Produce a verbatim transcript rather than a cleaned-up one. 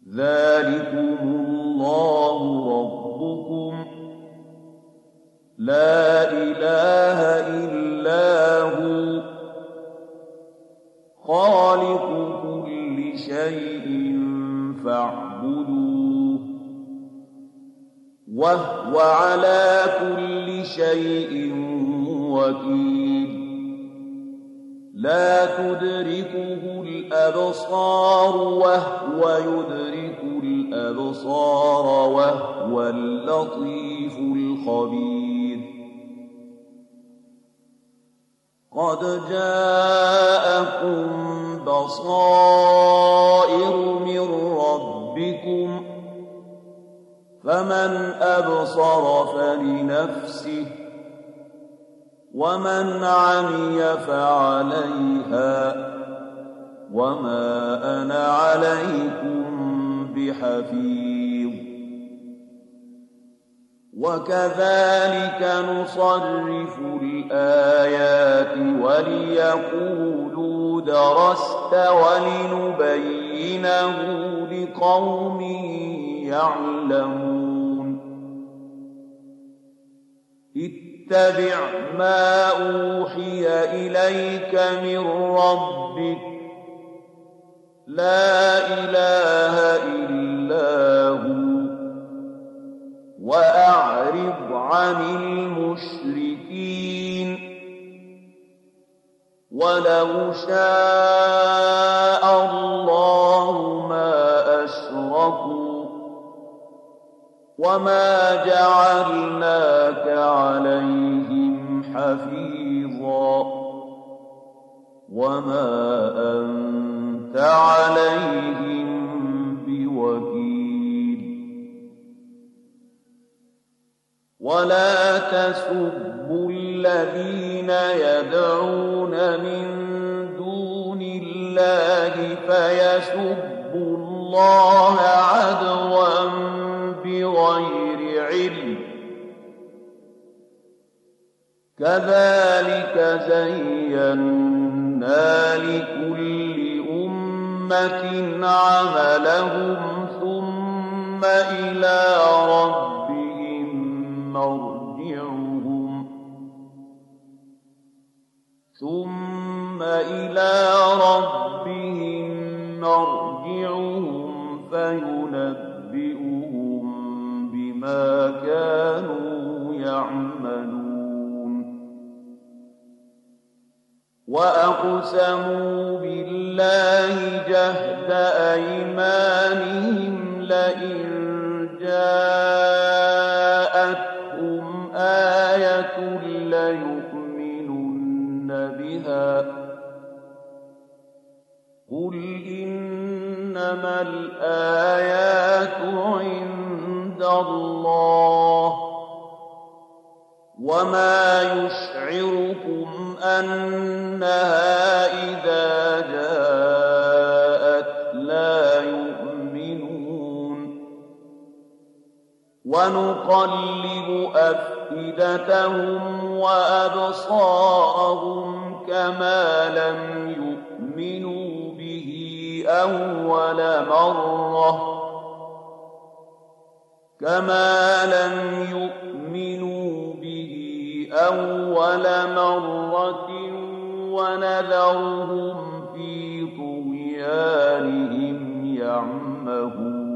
ذلكم الله ربكم لا إله إلا هو خالق كل شيء فاعبدوه وهو على كل شيء وكيل لا تدركه الأبصار وهو يدرك الأبصار وهو اللطيف الخبير قد جاءكم بصائر من ربكم فمن أبصر فلنفسه ومن عمي فعليها وما أنا عليكم بحفيظ وكذلك نصرف الآيات وليقولوا درست ولنبينه لقوم يعلمون اتبع ما أوحي إليك من ربك لا إله إلا هو وأعرض عن المشركين ولو شاء الله ما أشركوا وما جعلناك عليهم حفيظا وما أنت عليهم بوكيل ولا تسبوا الذين يدعون من دون الله فيسبوا الله عدوا بغير علم كذلك زينا لكل أمة عملهم ثم إلى ربهم مرجعهم ثم إلى ربهم مرجعهم فينبئهم بما كانوا يعملون وأقسموا بالله جهد أيمانهم لئن جاءتهم آية ليؤمنن بها قل إنما الآيات عند الله وما يشعركم أنها إذا جاءت لا يؤمنون ونقلب أفئدتهم وأبصارهم كما لم يؤمنوا به أول مرة كما لم يؤمنوا به أول مرة ونذرهم في طغيانهم يعمهون